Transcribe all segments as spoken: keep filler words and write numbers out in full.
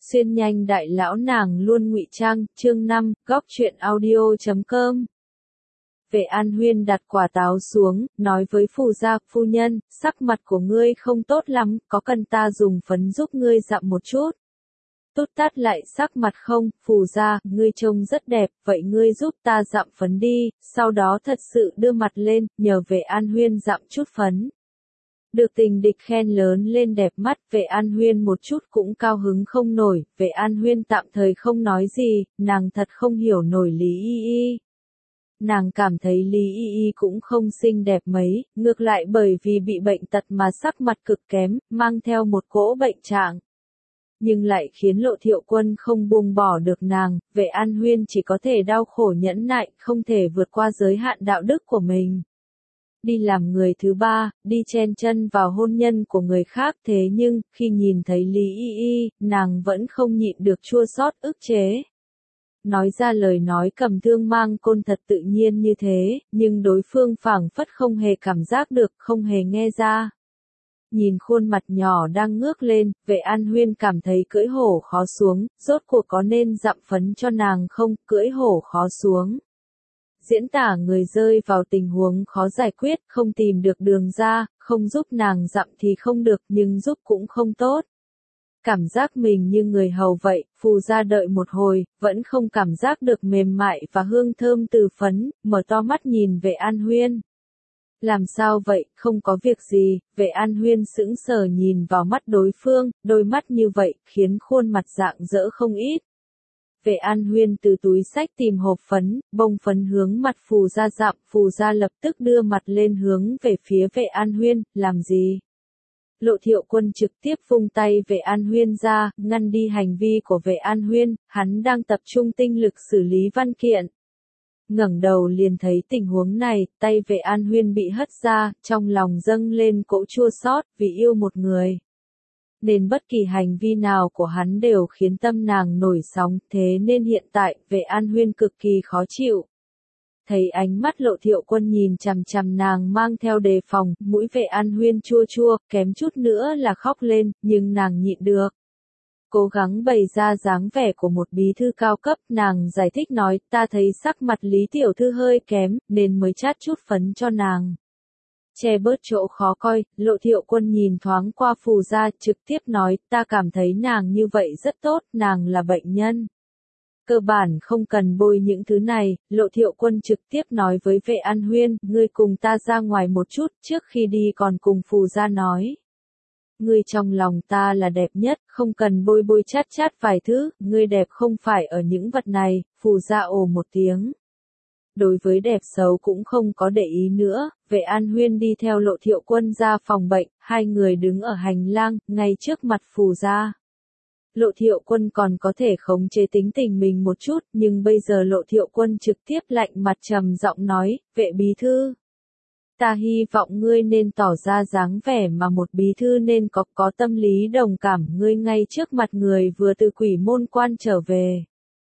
Xuyên nhanh đại lão nàng luôn ngụy trang, chương năm, góc truyện audio chấm com. Vệ An Huyên đặt quả táo xuống, nói với Phù Gia, phu nhân, sắc mặt của ngươi không tốt lắm, có cần ta dùng phấn giúp ngươi dặm một chút. Tút tát lại sắc mặt không, Phù Gia, ngươi trông rất đẹp, vậy ngươi giúp ta dặm phấn đi, sau đó thật sự đưa mặt lên, nhờ Vệ An Huyên dặm chút phấn. Được tình địch khen lớn lên đẹp mắt, Vệ An Huyên một chút cũng cao hứng không nổi, Vệ An Huyên tạm thời không nói gì, nàng thật không hiểu nổi Lý Y Y. Nàng cảm thấy Lý Y Y cũng không xinh đẹp mấy, ngược lại bởi vì bị bệnh tật mà sắc mặt cực kém, mang theo một cỗ bệnh trạng. Nhưng lại khiến Lộ Thiệu Quân không buông bỏ được nàng, Vệ An Huyên chỉ có thể đau khổ nhẫn nại, không thể vượt qua giới hạn đạo đức của mình. Đi làm người thứ ba, đi chen chân vào hôn nhân của người khác, thế nhưng, khi nhìn thấy Lý Y Y, nàng vẫn không nhịn được chua xót ức chế. Nói ra lời nói cầm thương mang côn thật tự nhiên như thế, nhưng đối phương phảng phất không hề cảm giác được, không hề nghe ra. Nhìn khuôn mặt nhỏ đang ngước lên, Vệ An Huyên cảm thấy cưỡi hổ khó xuống, rốt cuộc có nên dặm phấn cho nàng không, cưỡi hổ khó xuống. Diễn tả người rơi vào tình huống khó giải quyết, không tìm được đường ra, không giúp nàng dặm thì không được, nhưng giúp cũng không tốt. Cảm giác mình như người hầu vậy, Phù Gia đợi một hồi, vẫn không cảm giác được mềm mại và hương thơm từ phấn, mở to mắt nhìn Vệ An Huyên. Làm sao vậy, không có việc gì, Vệ An Huyên sững sờ nhìn vào mắt đối phương, đôi mắt như vậy, khiến khuôn mặt rạng rỡ không ít. Vệ An Huyên từ túi xách tìm hộp phấn, bông phấn hướng mặt Phù Gia dặm, Phù Gia lập tức đưa mặt lên hướng về phía Vệ An Huyên, làm gì? Lộ Thiệu Quân trực tiếp vung tay Vệ An Huyên ra, ngăn đi hành vi của Vệ An Huyên, hắn đang tập trung tinh lực xử lý văn kiện. Ngẩng đầu liền thấy tình huống này, tay Vệ An Huyên bị hất ra, trong lòng dâng lên cỗ chua xót vì yêu một người. Nên bất kỳ hành vi nào của hắn đều khiến tâm nàng nổi sóng, thế nên hiện tại, Vệ An Huyên cực kỳ khó chịu. Thấy ánh mắt Lộ Thiệu Quân nhìn chằm chằm nàng mang theo đề phòng, mũi Vệ An Huyên chua chua, kém chút nữa là khóc lên, nhưng nàng nhịn được. Cố gắng bày ra dáng vẻ của một bí thư cao cấp, nàng giải thích nói, ta thấy sắc mặt Lý Tiểu Thư hơi kém, nên mới chát chút phấn cho nàng. Che bớt chỗ khó coi, Lộ Thiệu Quân nhìn thoáng qua Phù Gia, trực tiếp nói, ta cảm thấy nàng như vậy rất tốt, nàng là bệnh nhân. Cơ bản không cần bôi những thứ này, Lộ Thiệu Quân trực tiếp nói với Vệ An Huyên, ngươi cùng ta ra ngoài một chút, trước khi đi còn cùng Phù Gia nói. Ngươi trong lòng ta là đẹp nhất, không cần bôi bôi chát chát vài thứ, ngươi đẹp không phải ở những vật này, Phù Gia ồ một tiếng. Đối với đẹp xấu cũng không có để ý nữa, Vệ An Huyên đi theo Lộ Thiệu Quân ra phòng bệnh, hai người đứng ở hành lang, ngay trước mặt Phù Gia. Lộ Thiệu Quân còn có thể khống chế tính tình mình một chút, nhưng bây giờ Lộ Thiệu Quân trực tiếp lạnh mặt trầm giọng nói, Vệ bí thư. Ta hy vọng ngươi nên tỏ ra dáng vẻ mà một bí thư nên có, có tâm lý đồng cảm, ngươi ngay trước mặt người vừa từ quỷ môn quan trở về.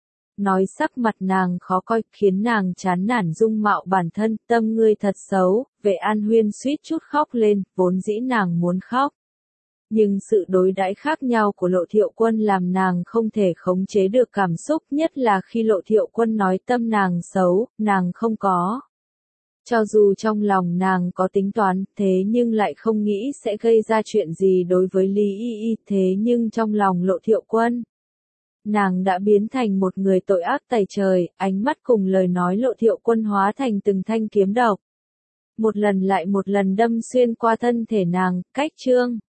Nói sắc mặt nàng khó coi, khiến nàng chán nản dung mạo bản thân, tâm ngươi thật xấu, Vệ An Huyên suýt chút khóc lên, vốn dĩ nàng muốn khóc. Nhưng sự đối đãi khác nhau của Lộ Thiệu Quân làm nàng không thể khống chế được cảm xúc, nhất là khi Lộ Thiệu Quân nói tâm nàng xấu, nàng không có. Cho dù trong lòng nàng có tính toán, thế nhưng lại không nghĩ sẽ gây ra chuyện gì đối với Lý Y Y, thế nhưng trong lòng Lộ Thiệu Quân, nàng đã biến thành một người tội ác tày trời, ánh mắt cùng lời nói Lộ Thiệu Quân hóa thành từng thanh kiếm độc. Một lần lại một lần đâm xuyên qua thân thể nàng, cách chương.